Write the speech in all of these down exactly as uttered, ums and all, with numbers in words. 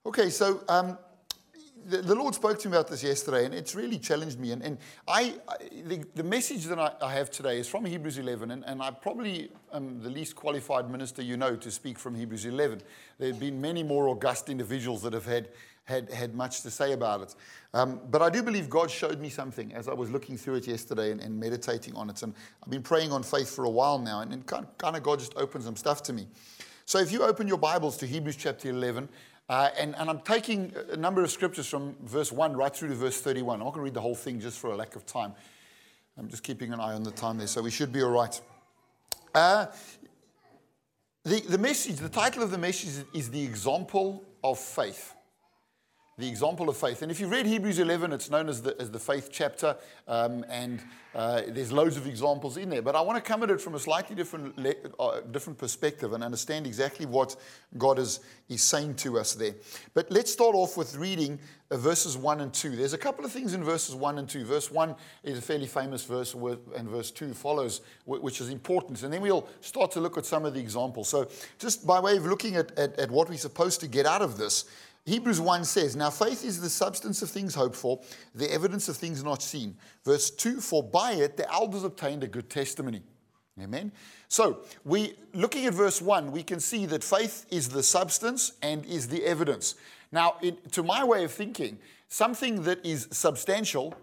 Okay, so um, the, the Lord spoke to me about this yesterday, and it's really challenged me. And, and I, I the, the message that I, I have today is from Hebrews eleven, and, and I probably am the least qualified minister you know to speak from Hebrews eleven. There have been many more august individuals that have had had, had much to say about it. Um, but I do believe God showed me something as I was looking through it yesterday and, and meditating on it. And I've been praying on faith for a while now, and, and kind, kind of God just opened some stuff to me. So if you open your Bibles to Hebrews chapter eleven, Uh, and, and I'm taking a number of scriptures from verse one right through to verse thirty-one. I'm not going to read the whole thing just for a lack of time. I'm just keeping an eye on the time there, so we should be all right. Uh, the, the message, the title of the message is The Example of Faith. The Example of Faith. And if you've read Hebrews eleven, it's known as the, as the faith chapter, um, and uh, there's loads of examples in there. But I want to come at it from a slightly different le- uh, different perspective and understand exactly what God is, is saying to us there. But let's start off with reading uh, verses one and two. There's a couple of things in verses one and two. Verse one is a fairly famous verse, and verse two follows, which is important. And then we'll start to look at some of the examples. So just by way of looking at, at, at what we're supposed to get out of this, Hebrews one says, now faith is the substance of things hoped for, the evidence of things not seen. Verse two, for by it the elders obtained a good testimony. Amen. So, we looking at verse one, we can see that faith is the substance and is the evidence. Now, it, to my way of thinking, something that is substantial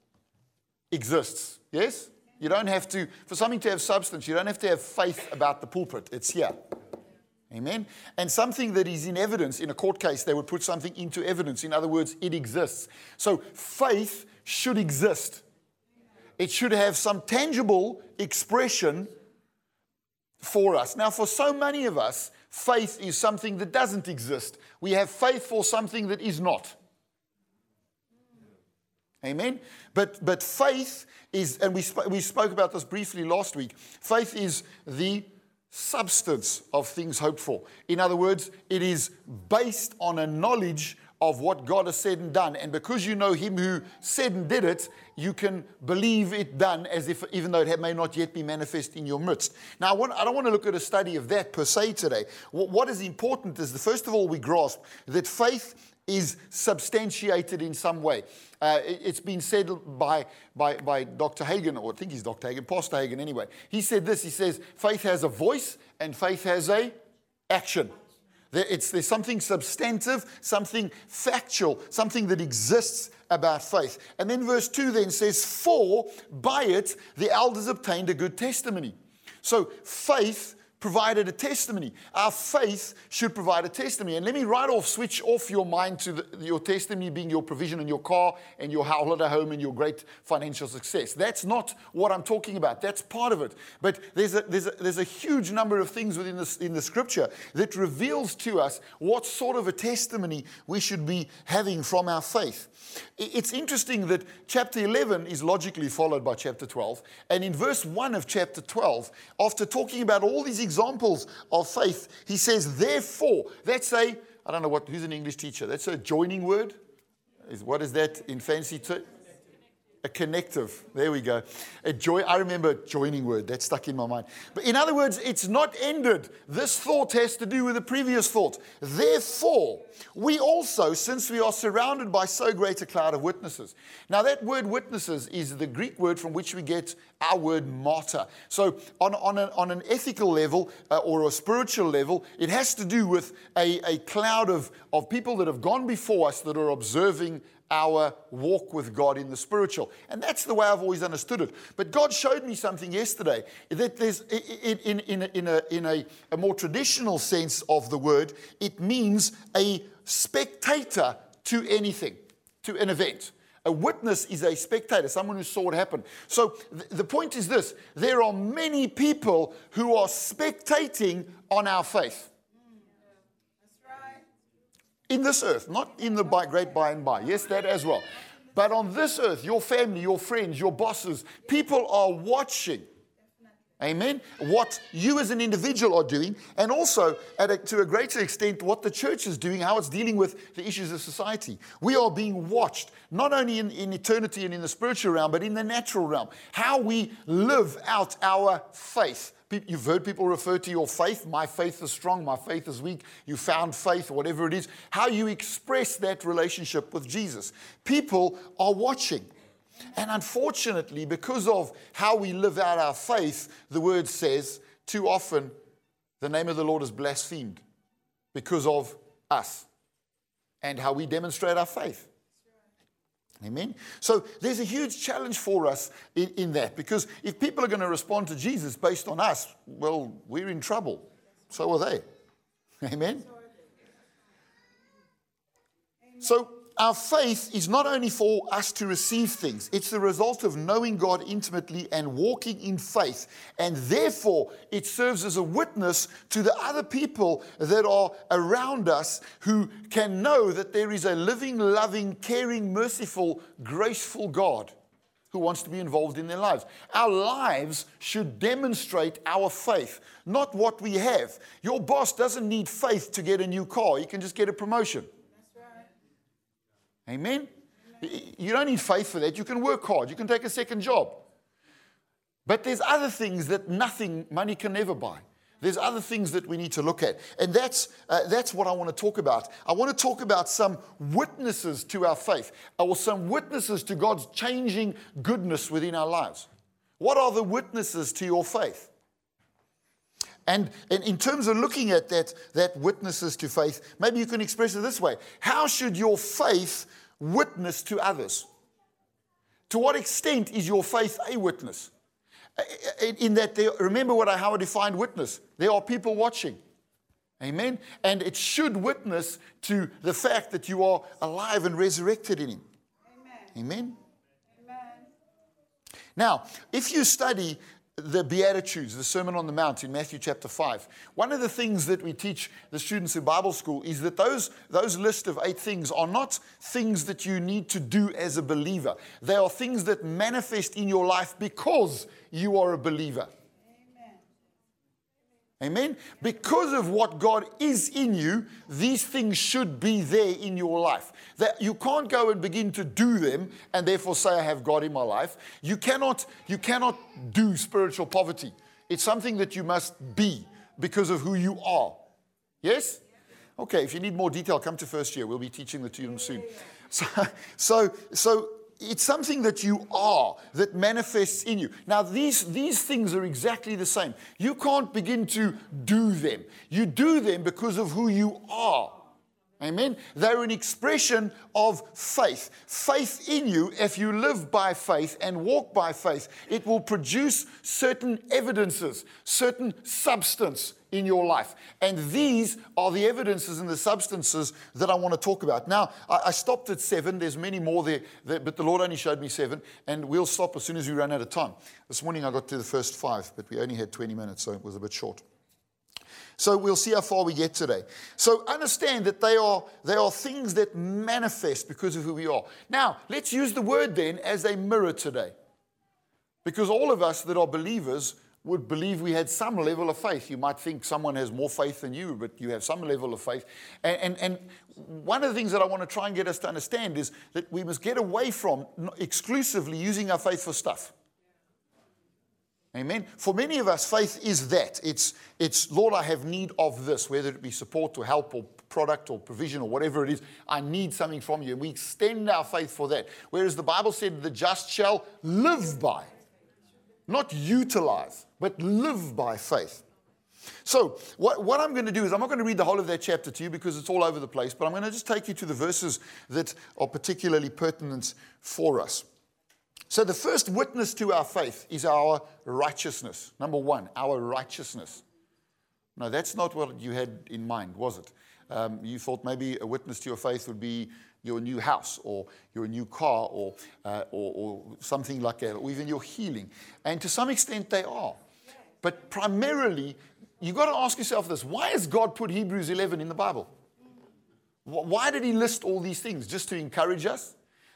exists. Yes? You don't have to, for something to have substance, you don't have to have faith about the pulpit. It's here. Amen. And something that is in evidence, in a court case, they would put something into evidence. In other words, it exists. So faith should exist. It should have some tangible expression for us. Now, for so many of us, faith is something that doesn't exist. We have faith for something that is not. Amen. But but faith is, and we sp- we spoke about this briefly last week, faith is the substance of things hoped for. In other words, it is based on a knowledge of what God has said and done. And because you know Him who said and did it, you can believe it done as if, even though it may not yet be manifest in your midst. Now, I, want, I don't want to look at a study of that per se today. What, what is important is that, first of all, we grasp that faith is substantiated in some way. Uh, it, it's been said by, by, by Doctor Hagin, or I think he's Doctor Hagin, Pastor Hagin anyway. He said this, he says, faith has a voice and faith has a action. There, it's, there's something substantive, something factual, something that exists about faith. And then verse two then says, for by it the elders obtained a good testimony. So faith provided a testimony. Our faith should provide a testimony. And let me right off switch off your mind to the, your testimony being your provision in your car and your holiday home and your great financial success. That's not what I'm talking about. That's part of it. But there's a, there's a, there's a huge number of things within this, in the scripture that reveals to us what sort of a testimony we should be having from our faith. It's interesting that chapter eleven is logically followed by chapter twelve. And in verse one of chapter twelve, after talking about all these examples of faith, he says, therefore, that's a, I don't know what, who's an English teacher? That's a joining word? Is What is that in fancy terms? A connective. There we go. A joy. I remember joining word. That stuck in my mind. But in other words, it's not ended. This thought has to do with the previous thought. Therefore, we also, since we are surrounded by so great a cloud of witnesses. Now, that word witnesses is the Greek word from which we get our word martyr. So on, on, a, on an ethical level uh, or a spiritual level, it has to do with a, a cloud of, of people that have gone before us that are observing our walk with God in the spiritual. And that's the way I've always understood it. But God showed me something yesterday, that there's, in, in, in, a, in, a, in a, a more traditional sense of the word, it means a spectator to anything, to an event. A witness is a spectator, someone who saw it happen. So th- the point is this, there are many people who are spectating on our faith. In this earth, not in the by, great by and by. Yes, that as well. But on this earth, your family, your friends, your bosses, people are watching. Amen? What you as an individual are doing, and also at a, to a greater extent what the church is doing, how it's dealing with the issues of society. We are being watched, not only in, in eternity and in the spiritual realm, but in the natural realm. How we live out our faith. You've heard people refer to your faith. My faith is strong, my faith is weak. You found faith, or whatever it is. How you express that relationship with Jesus. People are watching. And unfortunately, because of how we live out our faith, the word says, too often, the name of the Lord is blasphemed because of us and how we demonstrate our faith. Amen? So there's a huge challenge for us in, in that, because if people are going to respond to Jesus based on us, well, we're in trouble. So are they. Amen? So our faith is not only for us to receive things, it's the result of knowing God intimately and walking in faith. And therefore, it serves as a witness to the other people that are around us who can know that there is a living, loving, caring, merciful, graceful God who wants to be involved in their lives. Our lives should demonstrate our faith, not what we have. Your boss doesn't need faith to get a new car. He can just get a promotion. Amen? You don't need faith for that. You can work hard. You can take a second job. But there's other things that nothing, money can never buy. There's other things that we need to look at. And that's, uh, that's what I want to talk about. I want to talk about some witnesses to our faith, or some witnesses to God's changing goodness within our lives. What are the witnesses to your faith? And, and in terms of looking at that, that witnesses to faith, maybe you can express it this way. How should your faith witness to others? To what extent is your faith a witness? In that, there, remember what I, how I defined witness. There are people watching. Amen? And it should witness to the fact that you are alive and resurrected in Him. Amen? Amen? Amen. Now, if you study the Beatitudes, the Sermon on the Mount in Matthew chapter five. One of the things that we teach the students in Bible school is that those, those list of eight things are not things that you need to do as a believer. They are things that manifest in your life because you are a believer. Amen? Because of what God is in you, these things should be there in your life. That you can't go and begin to do them and therefore say, I have God in my life. You cannot, you cannot do spiritual poverty. It's something that you must be because of who you are. Yes? Okay, if you need more detail, come to first year. We'll be teaching the to them soon. So, so, so it's something that you are, that manifests in you. Now, these, these things are exactly the same. You can't begin to do them. You do them because of who you are. Amen? They're an expression of faith. Faith in you, if you live by faith and walk by faith, it will produce certain evidences, certain substance in your life. And these are the evidences and the substances that I want to talk about. Now, I, I stopped at seven. There's many more there, there, but the Lord only showed me seven, and we'll stop as soon as we run out of time. This morning I got to the first five, but we only had twenty minutes, so it was a bit short. So we'll see how far we get today. So understand that they are, they are things that manifest because of who we are. Now, let's use the word then as a mirror today. Because all of us that are believers would believe we had some level of faith. You might think someone has more faith than you, but you have some level of faith. And, and, and one of the things that I want to try and get us to understand is that we must get away from exclusively using our faith for stuff. Amen. For many of us, faith is that. It's, it's, Lord, I have need of this, whether it be support or help or product or provision or whatever it is. I need something from you. And we extend our faith for that. Whereas the Bible said the just shall live by. Not utilize, but live by faith. So what, what I'm going to do is I'm not going to read the whole of that chapter to you because it's all over the place, but I'm going to just take you to the verses that are particularly pertinent for us. So the first witness to our faith is our righteousness. Number one, our righteousness. No, that's not what you had in mind, was it? Um, you thought maybe a witness to your faith would be your new house or your new car or, uh, or, or something like that, or even your healing. And to some extent they are. But primarily, you've got to ask yourself this. Why has God put Hebrews eleven in the Bible? Why did He list all these things? Just to encourage us?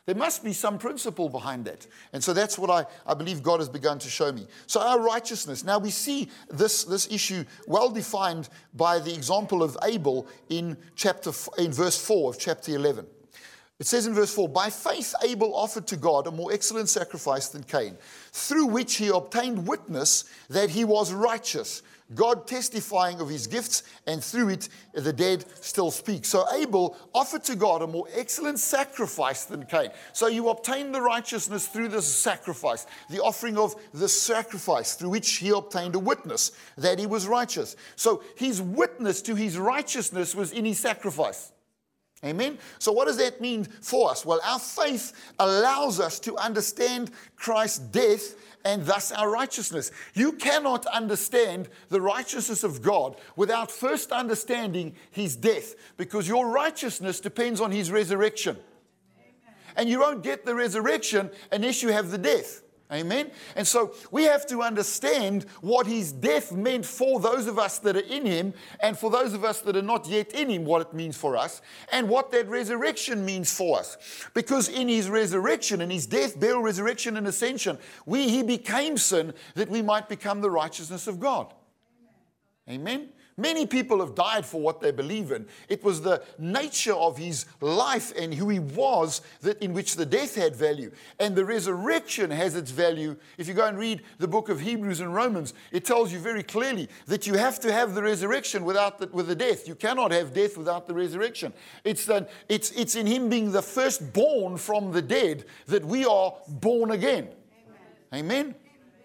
There must be some principle behind that. And so that's what I, I believe God has begun to show me. So our righteousness. Now we see this, this issue well defined by the example of Abel in chapter in verse four of chapter eleven. It says in verse four, by faith Abel offered to God a more excellent sacrifice than Cain, through which he obtained witness that he was righteous, God testifying of his gifts, and through it the dead still speak. So Abel offered to God a more excellent sacrifice than Cain. So you obtain the righteousness through this sacrifice, the offering of the sacrifice, through which he obtained a witness that he was righteous. So his witness to his righteousness was in his sacrifice. Amen? So what does that mean for us? Well, our faith allows us to understand Christ's death and thus our righteousness. You cannot understand the righteousness of God without first understanding his death, because your righteousness depends on his resurrection. Amen. And you won't get the resurrection unless you have the death. Amen? And so we have to understand what his death meant for those of us that are in him, and for those of us that are not yet in him, what it means for us, and what that resurrection means for us. Because in his resurrection, in his death, burial, resurrection, and ascension, we, he became sin that we might become the righteousness of God. Amen? Amen? Many people have died for what they believe in. It was the nature of his life and who he was that in which the death had value. And the resurrection has its value. If you go and read the book of Hebrews and Romans, it tells you very clearly that you have to have the resurrection without the, with the death. You cannot have death without the resurrection. It's, the, it's, it's in him being the firstborn from the dead that we are born again. Amen? Amen?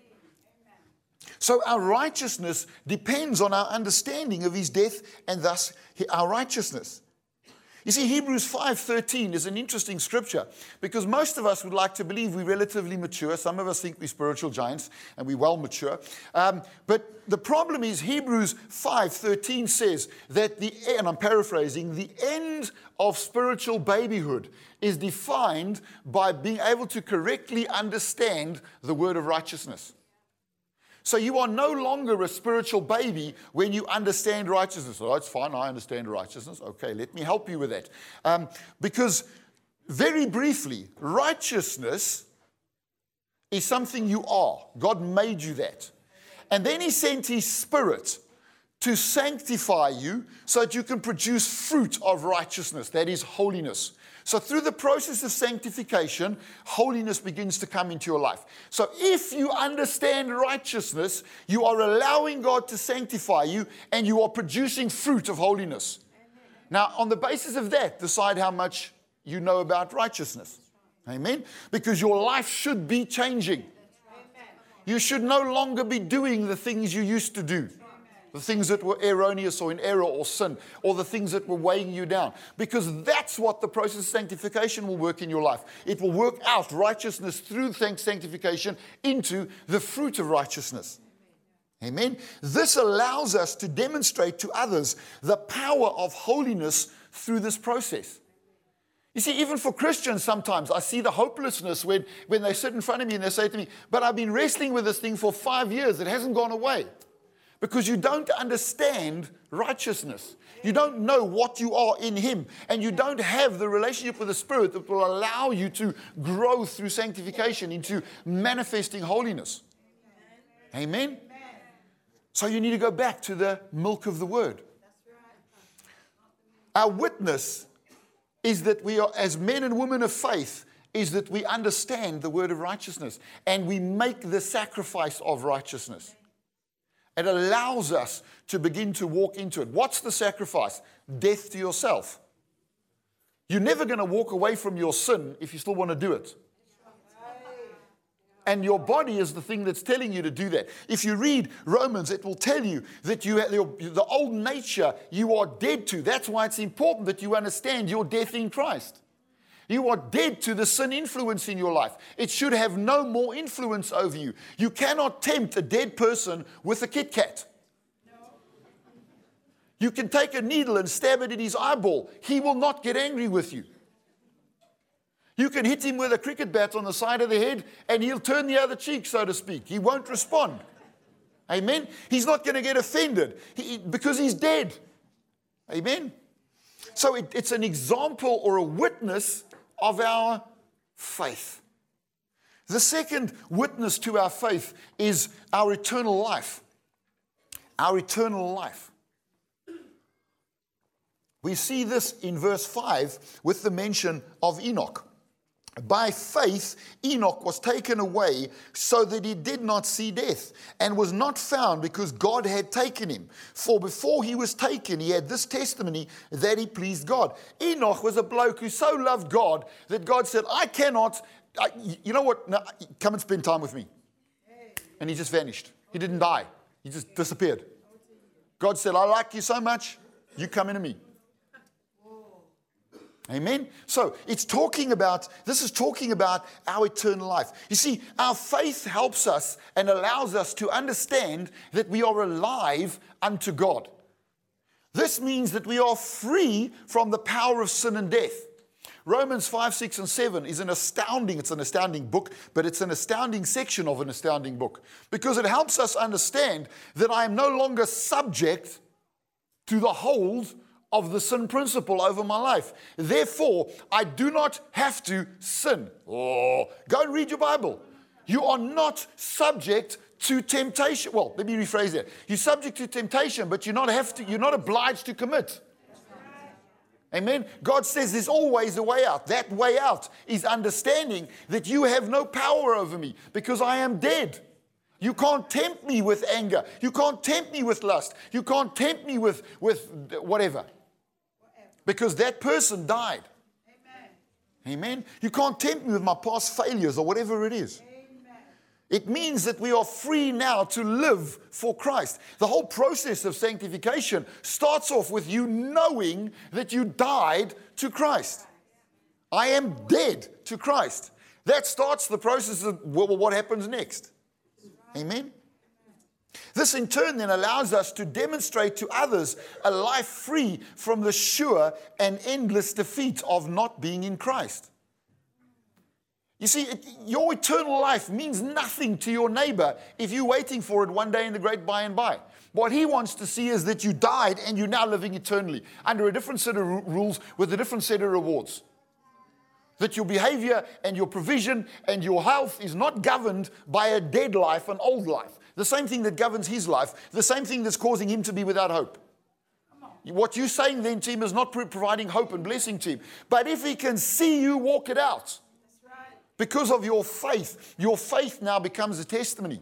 So our righteousness depends on our understanding of his death and thus our righteousness. You see, Hebrews five thirteen is an interesting scripture because most of us would like to believe we're relatively mature. Some of us think we're spiritual giants and we're well mature. Um, but the problem is Hebrews five thirteen says that the, and I'm paraphrasing, the end of spiritual babyhood is defined by being able to correctly understand the word of righteousness. So you are no longer a spiritual baby when you understand righteousness. Oh, it's fine, I understand righteousness. Okay, let me help you with that. Um, because very briefly, righteousness is something you are. God made you that. And then he sent his Spirit to sanctify you so that you can produce fruit of righteousness, that is holiness. So through the process of sanctification, holiness begins to come into your life. So if you understand righteousness, you are allowing God to sanctify you and you are producing fruit of holiness. Amen. Now, on the basis of that, decide how much you know about righteousness. Amen? Because your life should be changing. Amen. You should no longer be doing the things you used to do. The things that were erroneous or in error or sin, or the things that were weighing you down. Because that's what the process of sanctification will work in your life. It will work out righteousness through sanctification into the fruit of righteousness. Amen. This allows us to demonstrate to others the power of holiness through this process. You see, even for Christians sometimes, I see the hopelessness when, when they sit in front of me and they say to me, but I've been wrestling with this thing for five years. It hasn't gone away. Because you don't understand righteousness. You don't know what you are in him. And you don't have the relationship with the Spirit that will allow you to grow through sanctification into manifesting holiness. Amen? Amen? So you need to go back to the milk of the Word. Our witness is that we are, as men and women of faith, is that we understand the word of righteousness. And we make the sacrifice of righteousness. It allows us to begin to walk into it. What's the sacrifice? Death to yourself. You're never going to walk away from your sin if you still want to do it. And your body is the thing that's telling you to do that. If you read Romans, it will tell you that you have the old nature you are dead to. That's why it's important that you understand your death in Christ. You are dead to the sin influence in your life. It should have no more influence over you. You cannot tempt a dead person with a Kit Kat. No. You can take a needle and stab it in his eyeball. He will not get angry with you. You can hit him with a cricket bat on the side of the head and he'll turn the other cheek, so to speak. He won't respond. Amen? He's not going to get offended he, because he's dead. Amen? So it, it's an example or a witness of our faith. The second witness to our faith is our eternal life. Our eternal life. We see this in verse five with the mention of Enoch. By faith, Enoch was taken away so that he did not see death, and was not found because God had taken him. For before he was taken, he had this testimony that he pleased God. Enoch was a bloke who so loved God that God said, I cannot, I, you know what, no, come and spend time with me. And he just vanished. He didn't die. He just disappeared. God said, I like you so much, you come into me. Amen? So it's talking about, this is talking about our eternal life. You see, our faith helps us and allows us to understand that we are alive unto God. This means that we are free from the power of sin and death. Romans five, six, and seven is an astounding, it's an astounding book, but it's an astounding section of an astounding book. Because it helps us understand that I am no longer subject to the hold of the sin principle over my life. Therefore, I do not have to sin. Oh, go and read your Bible. You are not subject to temptation. Well, let me rephrase that. You're subject to temptation, but you're not have to. You're not obliged to commit. Amen. God says there's always a way out. That way out is understanding that you have no power over me because I am dead. You can't tempt me with anger. You can't tempt me with lust. You can't tempt me with, with whatever. Because that person died. Amen. Amen. You can't tempt me with my past failures or whatever it is. Amen. It means that we are free now to live for Christ. The whole process of sanctification starts off with you knowing that you died to Christ. I am dead to Christ. That starts the process of well, what happens next. Amen. This in turn then allows us to demonstrate to others a life free from the sure and endless defeat of not being in Christ. You see, it, your eternal life means nothing to your neighbor if you're waiting for it one day in the great by and by. What he wants to see is that you died and you're now living eternally under a different set of r- rules with a different set of rewards. That your behavior and your provision and your health is not governed by a dead life, an old life. The same thing that governs his life, the same thing that's causing him to be without hope. What you're saying then to him is not providing hope and blessing to him. But if he can see you walk it out, because of your faith, your faith now becomes a testimony.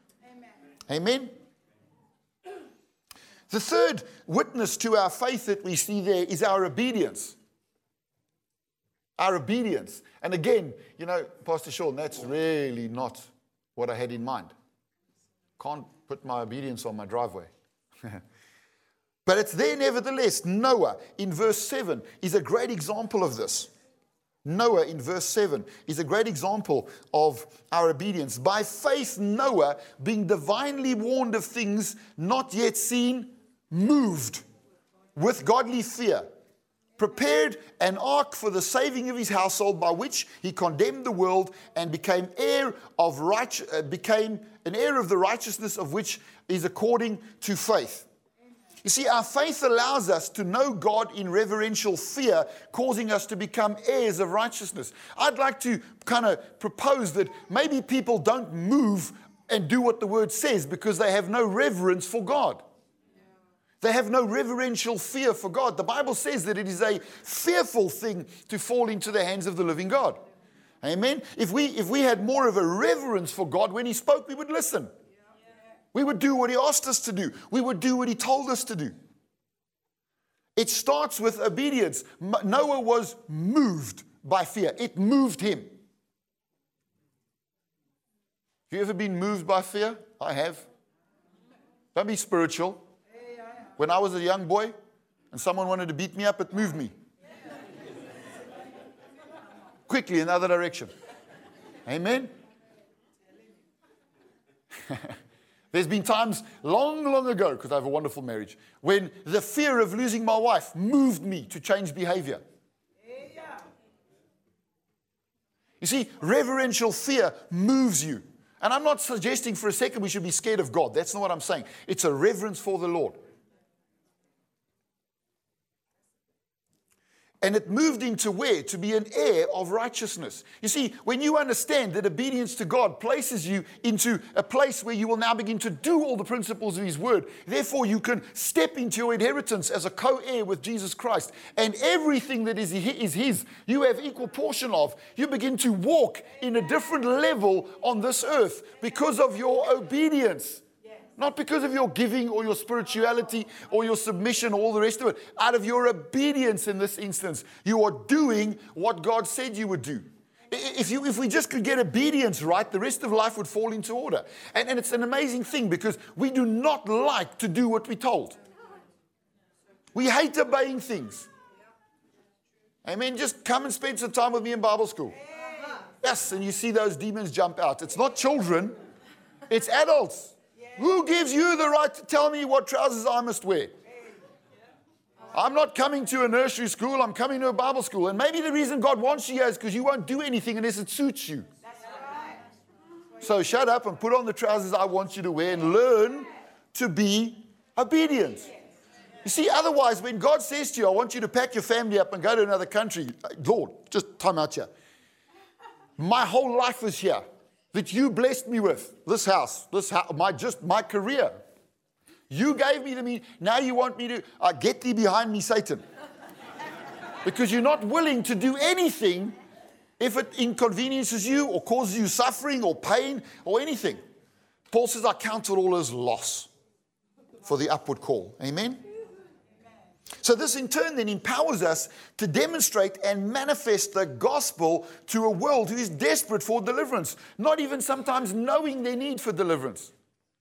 Amen. Amen. The third witness to our faith that we see there is our obedience. Our obedience. And again, you know, Pastor Sean, that's really not what I had in mind. Can't put my obedience on my driveway. But it's there nevertheless. Noah in verse seven is a great example of this. Noah in verse seven is a great example of our obedience. By faith, Noah, being divinely warned of things not yet seen, moved with godly fear, prepared an ark for the saving of his household, by which he condemned the world and became heir of right, uh, became an heir of the righteousness of which is according to faith. You see, our faith allows us to know God in reverential fear, causing us to become heirs of righteousness. I'd like to kind of propose that maybe people don't move and do what the word says because they have no reverence for God. They have no reverential fear for God. The Bible says that it is a fearful thing to fall into the hands of the living God. Amen. If we, if we had more of a reverence for God, when he spoke, we would listen. We would do what he asked us to do. We would do what he told us to do. It starts with obedience. Noah was moved by fear. It moved him. Have you ever been moved by fear? I have. Don't be spiritual. When I was a young boy and someone wanted to beat me up, it moved me. Quickly in the other direction. Amen? There's been times long, long ago, because I have a wonderful marriage, when the fear of losing my wife moved me to change behavior. You see, reverential fear moves you. And I'm not suggesting for a second we should be scared of God. That's not what I'm saying. It's a reverence for the Lord. And it moved him to where? To be an heir of righteousness. You see, when you understand that obedience to God places you into a place where you will now begin to do all the principles of His Word, therefore you can step into your inheritance as a co-heir with Jesus Christ. And everything that is is His, you have equal portion of. You begin to walk in a different level on this earth because of your obedience. Not because of your giving or your spirituality or your submission or all the rest of it. Out of your obedience in this instance, you are doing what God said you would do. If, you, if we just could get obedience right, the rest of life would fall into order. And, and it's an amazing thing because we do not like to do what we're told. We hate obeying things. Amen. Just come and spend some time with me in Bible school. Yes, and you see those demons jump out. It's not children, it's adults. Who gives you the right to tell me what trousers I must wear? I'm not coming to a nursery school. I'm coming to a Bible school. And maybe the reason God wants you here is because you won't do anything unless it suits you. So shut up and put on the trousers I want you to wear and learn to be obedient. You see, otherwise, when God says to you, I want you to pack your family up and go to another country, Lord, just time out here. My whole life is here. That you blessed me with, this house, this house, my just my career. You gave me the means. Now you want me to uh, get thee behind me, Satan, because you're not willing to do anything if it inconveniences you or causes you suffering or pain or anything. Paul says, "I count it all as loss for the upward call." Amen. So this in turn then empowers us to demonstrate and manifest the gospel to a world who is desperate for deliverance, not even sometimes knowing their need for deliverance.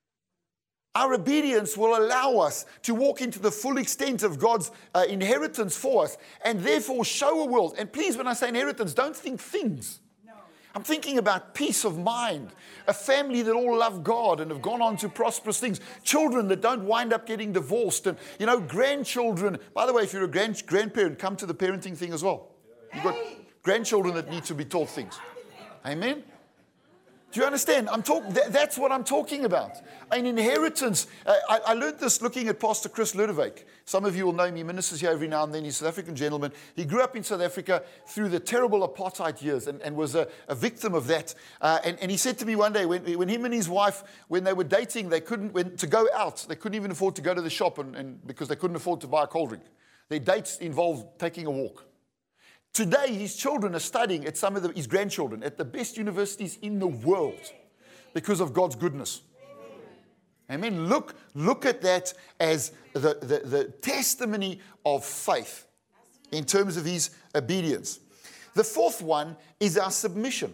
Our obedience will allow us to walk into the full extent of God's uh, inheritance for us and therefore show a world. And please, when I say inheritance, don't think things. I'm thinking about peace of mind, a family that all love God and have gone on to prosperous things, children that don't wind up getting divorced, and, you know, grandchildren. By the way, if you're a grand, grandparent, come to the parenting thing as well. You've got grandchildren that need to be taught things. Amen? Do you understand? I'm talk, th- that's what I'm talking about. An inheritance. Uh, I, I learned this looking at Pastor Chris Ludewijk. Some of you will know him. He ministers here every now and then. He's a South African gentleman. He grew up in South Africa through the terrible apartheid years and, and was a, a victim of that. Uh, and, and he said to me one day, when, when him and his wife, when they were dating, they couldn't, when, to go out, they couldn't even afford to go to the shop and, and because they couldn't afford to buy a cold drink. Their dates involved taking a walk. Today, his children are studying at some of the, his grandchildren at the best universities in the world because of God's goodness. Amen. Look, look at that as the, the, the testimony of faith in terms of his obedience. The fourth one is our submission.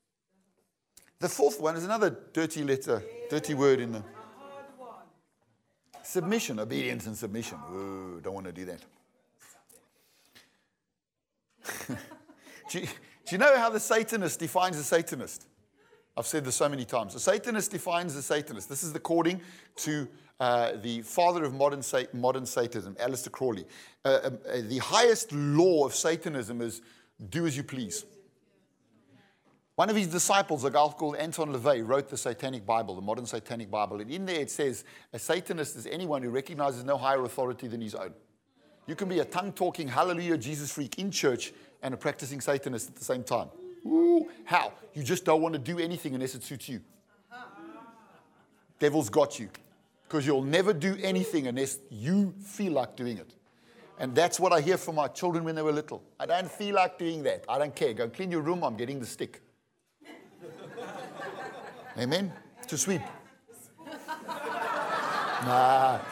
The fourth one is another dirty letter, dirty word in the submission, obedience and submission. Ooh, don't want to do that. do, you, do you know how the Satanist defines a Satanist? I've said this so many times. A Satanist defines a Satanist. This is according to uh, the father of modern sa- modern Satanism, Aleister Crowley. Uh, uh, the highest law of Satanism is do as you please. One of his disciples, a guy called Anton LaVey, wrote the Satanic Bible, the modern Satanic Bible. And in there it says, a Satanist is anyone who recognizes no higher authority than his own. You can be a tongue-talking, hallelujah, Jesus freak in church and a practicing Satanist at the same time. Ooh, how? You just don't want to do anything unless it suits you. Devil's got you. Because you'll never do anything unless you feel like doing it. And that's what I hear from my children when they were little. I don't feel like doing that. I don't care. Go clean your room. I'm getting the stick. Amen? To sweep. Nah.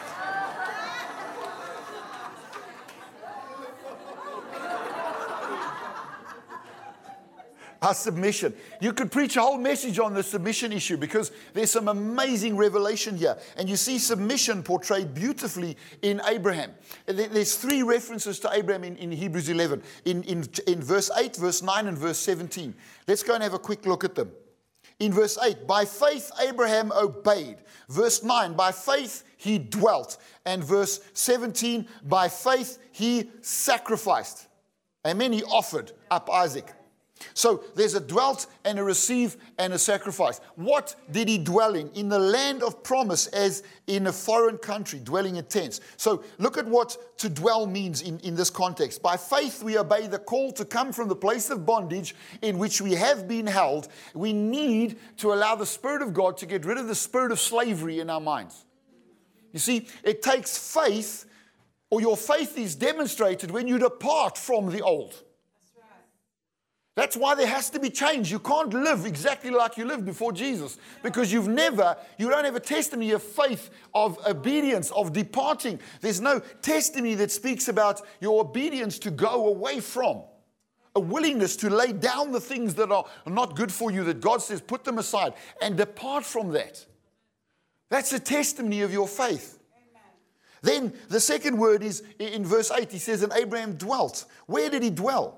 Our submission. You could preach a whole message on the submission issue because there's some amazing revelation here. And you see submission portrayed beautifully in Abraham. There's three references to Abraham in, in Hebrews eleven. In, in, in verse eight, verse nine, and verse seventeen. Let's go and have a quick look at them. In verse eight, by faith Abraham obeyed. Verse nine, by faith he dwelt. And verse seventeen, by faith he sacrificed. Amen, he offered up Isaac. So there's a dwelt and a receive and a sacrifice. What did he dwell in? In the land of promise, as in a foreign country, dwelling in tents. So look at what to dwell means in, in this context. By faith we obey the call to come from the place of bondage in which we have been held. We need to allow the Spirit of God to get rid of the spirit of slavery in our minds. You see, it takes faith, or your faith is demonstrated when you depart from the old. That's why there has to be change. You can't live exactly like you lived before Jesus, because you've never, you don't have a testimony of faith, of obedience, of departing. There's no testimony that speaks about your obedience to go away from, a willingness to lay down the things that are not good for you, that God says put them aside and depart from that. That's a testimony of your faith. Then the second word is in verse eight. He says, and Abraham dwelt. Where did he dwell?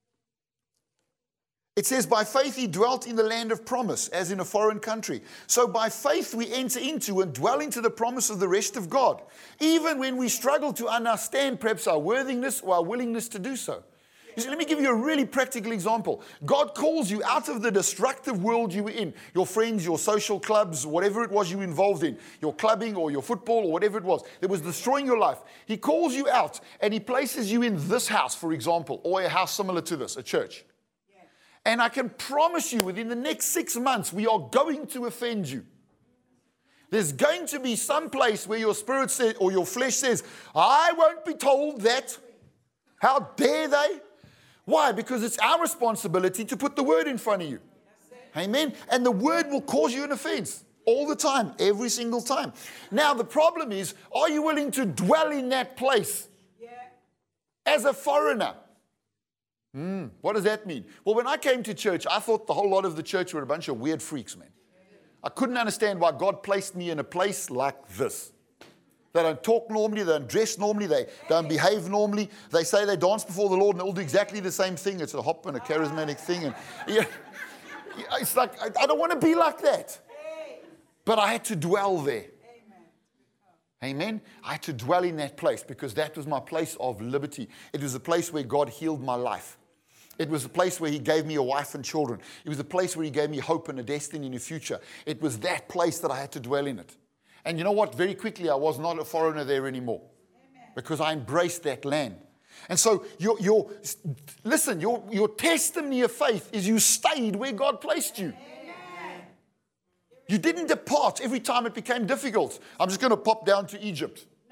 It says, by faith he dwelt in the land of promise, as in a foreign country. So by faith we enter into and dwell into the promise of the rest of God, even when we struggle to understand perhaps our worthiness or our willingness to do so. You see, let me give you a really practical example. God calls you out of the destructive world you were in, your friends, your social clubs, whatever it was you were involved in, your clubbing or your football or whatever it was that was destroying your life. He calls you out and he places you in this house, for example, or a house similar to this, a church. And I can promise you, within the next six months, we are going to offend you. There's going to be some place where your spirit says, or your flesh says, I won't be told that. How dare they? Why? Because it's our responsibility to put the word in front of you. Amen? And the word will cause you an offense all the time, every single time. Now, the problem is, are you willing to dwell in that place as a foreigner? Mm, what does that mean? Well, when I came to church, I thought the whole lot of the church were a bunch of weird freaks, man. I couldn't understand why God placed me in a place like this. They don't talk normally, they don't dress normally, they don't behave normally. They say they dance before the Lord and they all do exactly the same thing. It's a hop and a charismatic thing. And yeah, it's like, I, I don't want to be like that. But I had to dwell there. Amen. I had to dwell in that place because that was my place of liberty. It was a place where God healed my life. It was a place where he gave me a wife and children. It was a place where he gave me hope and a destiny in the future. It was that place that I had to dwell in it. And you know what? Very quickly, I was not a foreigner there anymore. Amen. Because I embraced that land. And so, your, your listen, your, your testimony of faith is you stayed where God placed you. Amen. You didn't depart every time it became difficult. I'm just going to pop down to Egypt. No.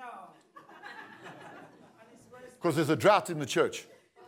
Because there's a drought in the church.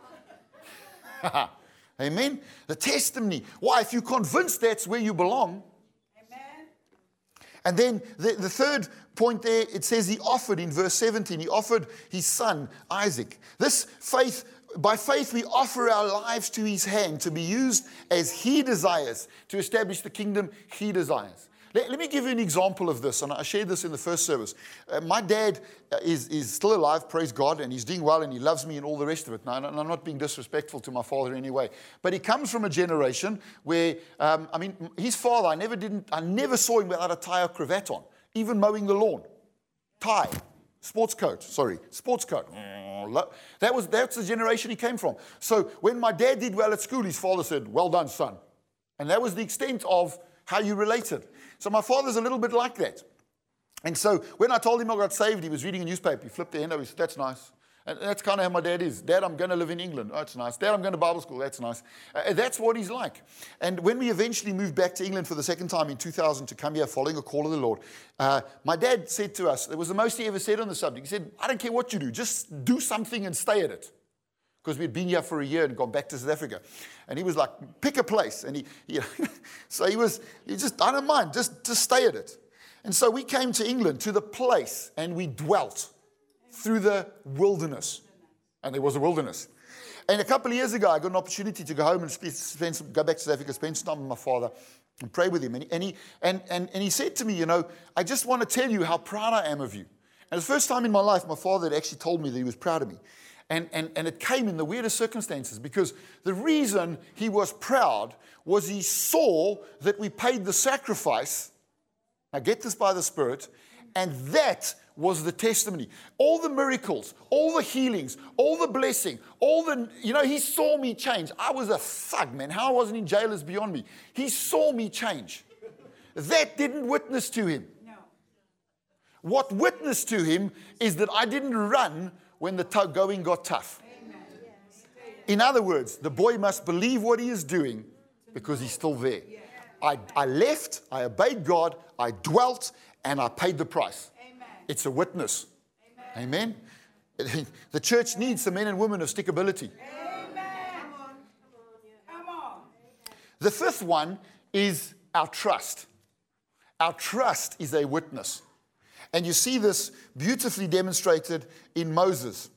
Amen. The testimony. Why? If you're convinced that's where you belong. Amen. And then the, the third point there, it says he offered in verse seventeen, he offered his son, Isaac. This faith, by faith we offer our lives to his hand to be used as he desires, to establish the kingdom he desires. Let, let me give you an example of this, and I shared this in the first service. Uh, my dad is, is still alive, praise God, and he's doing well, and he loves me and all the rest of it. Now, I'm not being disrespectful to my father in any way, but he comes from a generation where, um, I mean, his father, I never didn't, I never saw him without a tie or cravat on, even mowing the lawn. Tie, sports coat, sorry, sports coat. That was, that's the generation he came from. So when my dad did well at school, his father said, well done, son. And that was the extent of how you related. So my father's a little bit like that. And so when I told him I got saved, he was reading a newspaper. He flipped the end over. He said, that's nice. And that's kind of how my dad is. Dad, I'm going to live in England. Oh, that's nice. Dad, I'm going to Bible school. That's nice. Uh, that's what he's like. And when we eventually moved back to England for the second time in two thousand to come here following a call of the Lord, uh, my dad said to us, it was the most he ever said on the subject. He said, I don't care what you do. Just do something and stay at it. Because we'd been here for a year and gone back to South Africa. And he was like, pick a place. And he, he so he was, he just, I don't mind, just, just stay at it. And so we came to England, to the place, and we dwelt through the wilderness. And there was a wilderness. And a couple of years ago, I got an opportunity to go home and spend some, go back to South Africa, spend some time with my father, and pray with him. And he, and, he, and, and, and he said to me, you know, I just want to tell you how proud I am of you. And the first time in my life, my father had actually told me that he was proud of me. And, and, and it came in the weirdest circumstances, because the reason he was proud was he saw that we paid the sacrifice. Now get this by the Spirit. And that was the testimony. All the miracles, all the healings, all the blessing, all the, you know, he saw me change. I was a thug, man. How I wasn't in jail is beyond me. He saw me change. That didn't witness to him. No. What witnessed to him is that I didn't run when the t- going got tough. Amen. In other words, the boy must believe what he is doing because he's still there. I, I left, I obeyed God, I dwelt, and I paid the price. Amen. It's a witness. Amen. Amen. The church needs some men and women of stickability. Amen. Come on. Come on. The fifth one is our trust. Our trust is a witness. And you see this beautifully demonstrated in Moses.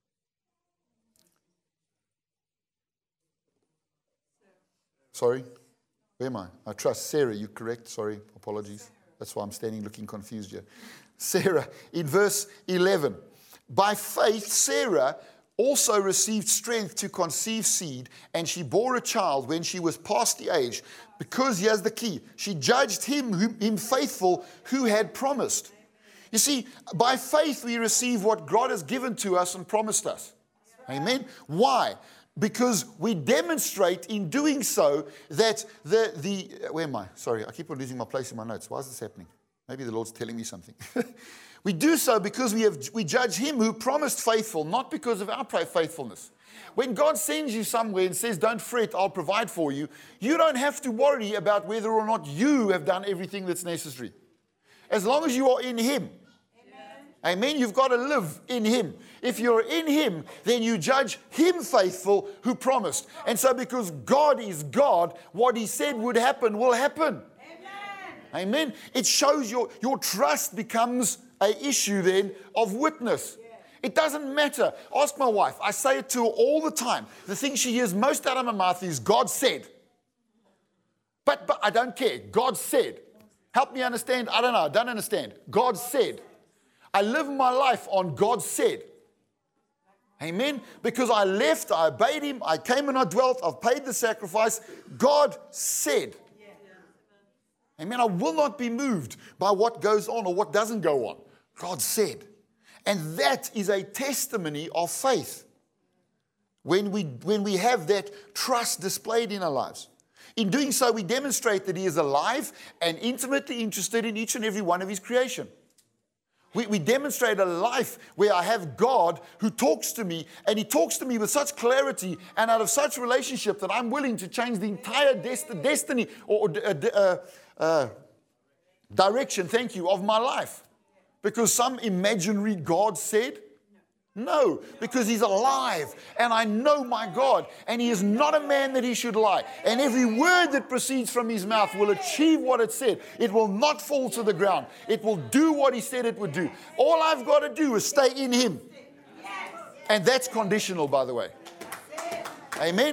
Sorry? Where am I? I trust Sarah. You correct? Sorry. Apologies. That's why I'm standing looking confused here. Sarah, in verse eleven. By faith, Sarah also received strength to conceive seed, and she bore a child when she was past the age. Because, here's the key, she judged him, who, him faithful who had promised. You see, by faith we receive what God has given to us and promised us. Amen? Why? Because we demonstrate in doing so that the, the, where am I? Sorry, I keep on losing my place in my notes. Why is this happening? Maybe the Lord's telling me something. We do so because we have we judge him who promised faithful, not because of our faithfulness. When God sends you somewhere and says, don't fret, I'll provide for you, you don't have to worry about whether or not you have done everything that's necessary. As long as you are in him. Amen. Amen. You've got to live in him. If you're in him, then you judge him faithful who promised. And so because God is God, what he said would happen will happen. Amen. Amen. It shows your, your trust becomes an issue then of witness. Yeah. It doesn't matter. Ask my wife. I say it to her all the time. The thing she hears most out of my mouth is, God said. But, but I don't care. God said. Help me understand. I don't know. I don't understand. God said. I live my life on God said. Amen. Because I left, I obeyed him, I came and I dwelt, I've paid the sacrifice. God said. Amen. I will not be moved by what goes on or what doesn't go on. God said. And that is a testimony of faith. When we, when we have that trust displayed in our lives. In doing so, we demonstrate that he is alive and intimately interested in each and every one of his creation. We, we demonstrate a life where I have God who talks to me, and he talks to me with such clarity and out of such relationship that I'm willing to change the entire dest- destiny or uh, uh, uh, direction, thank you, of my life. Because some imaginary God said? No, because he's alive and I know my God, and he is not a man that he should lie. And every word that proceeds from his mouth will achieve what it said. It will not fall to the ground. It will do what he said it would do. All I've got to do is stay in him. And that's conditional, by the way. Amen.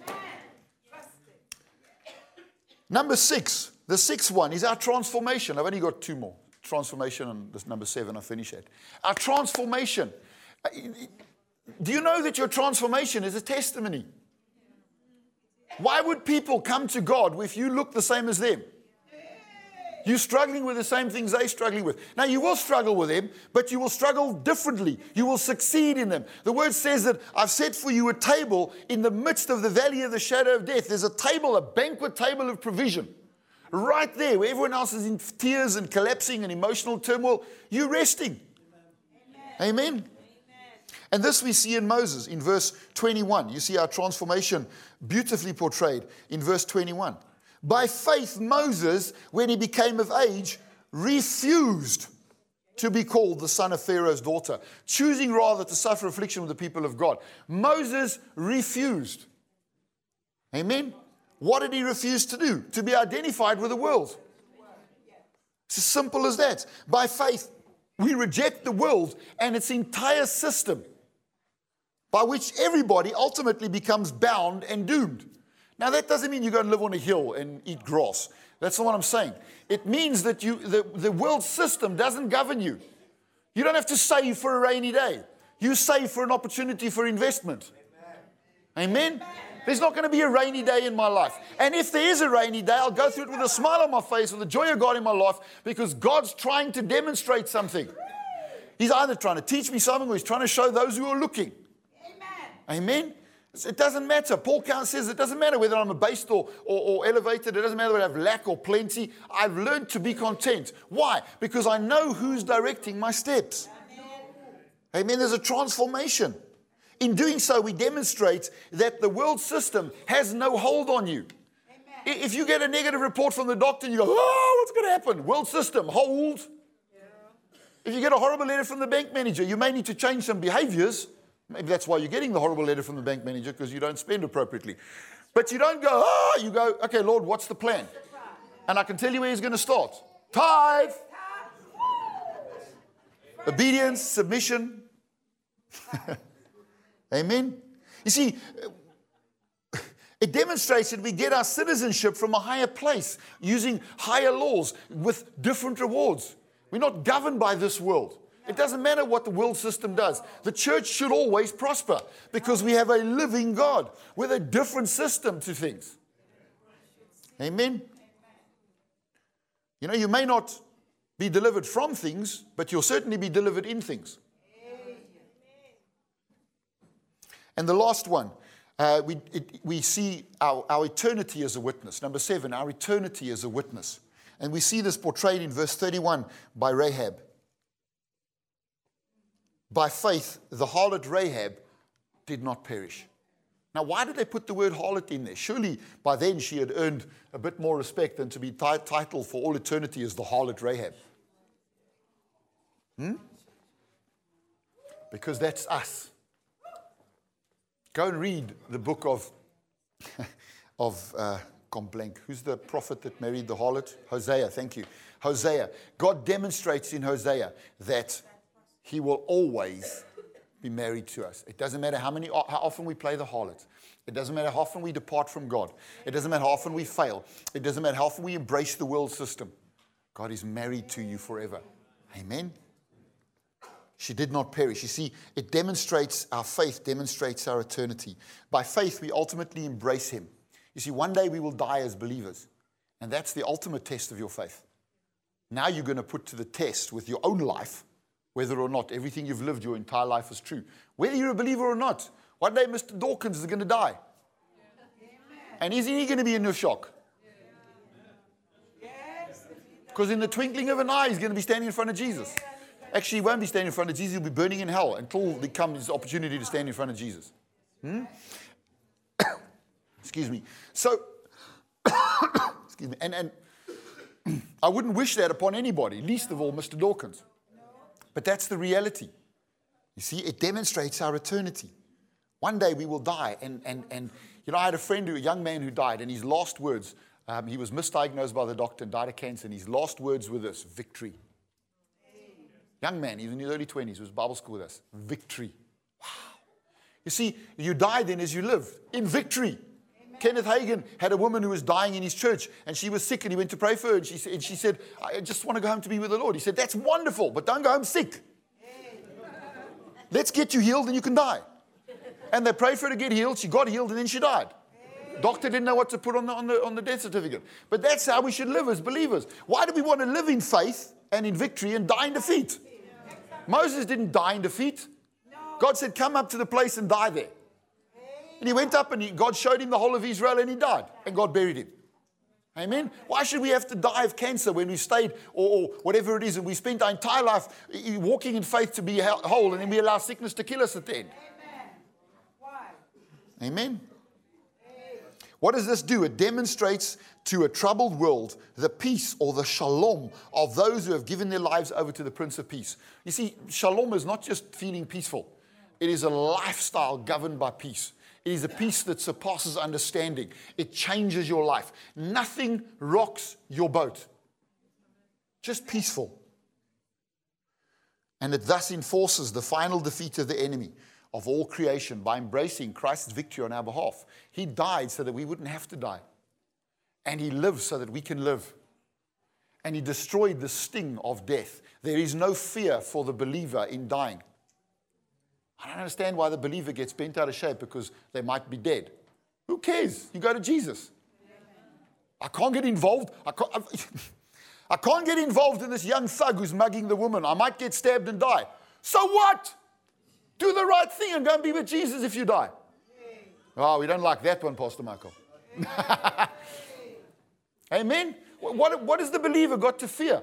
Number six, the sixth one is our transformation. I've only got two more. Transformation, and this number seven, I'll finish it. Our transformation. Do you know that your transformation is a testimony? Why would people come to God if you look the same as them? You're struggling with the same things they're struggling with. Now, you will struggle with them, but you will struggle differently. You will succeed in them. The word says that I've set for you a table in the midst of the valley of the shadow of death. There's a table, a banquet table of provision. Right there, where everyone else is in tears and collapsing and emotional turmoil, you're resting. Amen. Amen. And this we see in Moses in verse twenty-one. You see our transformation beautifully portrayed in verse twenty-one. By faith, Moses, when he became of age, refused to be called the son of Pharaoh's daughter, choosing rather to suffer affliction with the people of God. Moses refused. Amen. What did he refuse to do? To be identified with the world. It's as simple as that. By faith, we reject the world and its entire system, by which everybody ultimately becomes bound and doomed. Now, that doesn't mean you go and live on a hill and eat grass. That's not what I'm saying. It means that you, the, the world system doesn't govern you. You don't have to save for a rainy day. You save for an opportunity for investment. Amen? Amen? There's not going to be a rainy day in my life. And if there is a rainy day, I'll go through it with a smile on my face, with the joy of God in my life, because God's trying to demonstrate something. He's either trying to teach me something or he's trying to show those who are looking. Amen. Amen. It doesn't matter. Paul says it doesn't matter whether I'm abased or, or, or elevated. It doesn't matter whether I have lack or plenty. I've learned to be content. Why? Because I know who's directing my steps. Amen. Amen. There's a transformation. In doing so, we demonstrate that the world system has no hold on you. Amen. If you get a negative report from the doctor and you go, oh, what's going to happen? World system, hold. Yeah. If you get a horrible letter from the bank manager, you may need to change some behaviors. Maybe that's why you're getting the horrible letter from the bank manager, because you don't spend appropriately. But you don't go, ah, you go, okay, Lord, what's the plan? And I can tell you where he's going to start. Tithe. Obedience, submission. Amen. You see, it demonstrates that we get our citizenship from a higher place, using higher laws with different rewards. We're not governed by this world. It doesn't matter what the world system does. The church should always prosper because we have a living God with a different system to things. Amen. You know, you may not be delivered from things, but you'll certainly be delivered in things. And the last one, uh, we, it, we see our, our eternity as a witness. Number seven, our eternity as a witness. And we see this portrayed in verse thirty-one by Rahab. By faith, the harlot Rahab did not perish. Now, why did they put the word harlot in there? Surely by then she had earned a bit more respect than to be t- titled for all eternity as the harlot Rahab. Hmm? Because that's us. Go and read the book of, of uh, Blank. Who's the prophet that married the harlot? Hosea, thank you. Hosea. God demonstrates in Hosea that he will always be married to us. It doesn't matter how many, how often we play the harlot. It doesn't matter how often we depart from God. It doesn't matter how often we fail. It doesn't matter how often we embrace the world system. God is married to you forever. Amen. She did not perish. You see, it demonstrates our faith, demonstrates our eternity. By faith, we ultimately embrace him. You see, one day we will die as believers. And that's the ultimate test of your faith. Now you're going to put to the test with your own life whether or not everything you've lived your entire life is true. Whether you're a believer or not. One day Mister Dawkins is going to die. And isn't he going to be in your shock? Because in the twinkling of an eye, he's going to be standing in front of Jesus. Actually, he won't be standing in front of Jesus. He'll be burning in hell until there comes this opportunity to stand in front of Jesus. Hmm? Excuse me. So, excuse me. And, and I wouldn't wish that upon anybody, least of all Mister Dawkins. But that's the reality. You see, it demonstrates our eternity. One day we will die. And, and, and you know, I had a friend, who, a young man who died, and his last words, um, he was misdiagnosed by the doctor and died of cancer, and his last words were this: victory. Young man, he was in his early twenties, was Bible school with us. Victory. Wow. You see, you die then as you live, in victory. Amen. Kenneth Hagin had a woman who was dying in his church, and she was sick, and he went to pray for her, and she, and she said, I just want to go home to be with the Lord. He said, that's wonderful, but don't go home sick. Let's get you healed, and you can die. And they prayed for her to get healed. She got healed, and then she died. Doctor didn't know what to put on the, on the, on the death certificate. But that's how we should live as believers. Why do we want to live in faith and in victory and die in defeat? Moses didn't die in defeat. God said, come up to the place and die there. And he went up and he, God showed him the whole of Israel and he died. And God buried him. Amen? Why should we have to die of cancer when we stayed, or, or whatever it is, and we spent our entire life walking in faith to be whole, and then we allow sickness to kill us at the end? Amen? What does this do? It demonstrates to a troubled world the peace or the shalom of those who have given their lives over to the Prince of Peace. You see, shalom is not just feeling peaceful. It is a lifestyle governed by peace. It is a peace that surpasses understanding. It changes your life. Nothing rocks your boat. Just peaceful. And it thus enforces the final defeat of the enemy of all creation by embracing Christ's victory on our behalf. He died so that we wouldn't have to die. And he lived so that we can live. And he destroyed the sting of death. There is no fear for the believer in dying. I don't understand why the believer gets bent out of shape because they might be dead. Who cares? You go to Jesus. I can't get involved. I can't, I can't get involved in this young thug who's mugging the woman. I might get stabbed and die. So what? Do the right thing and go and be with Jesus if you die. Oh, we don't like that one, Pastor Michael. Amen? What, what has the believer got to fear?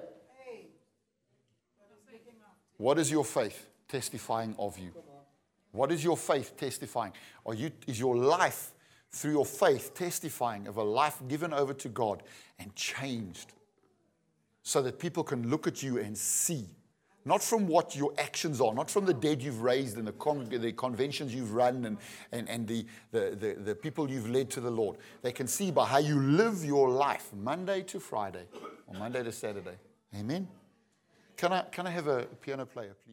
What is your faith testifying of you? What is your faith testifying? Are you, is your life, through your faith, testifying of a life given over to God and changed so that people can look at you and see? Not from what your actions are, not from the dead you've raised and the, con- the conventions you've run and, and, and the, the, the, the people you've led to the Lord. They can see by how you live your life, Monday to Friday, or Monday to Saturday. Amen? Can I, can I have a piano player, please?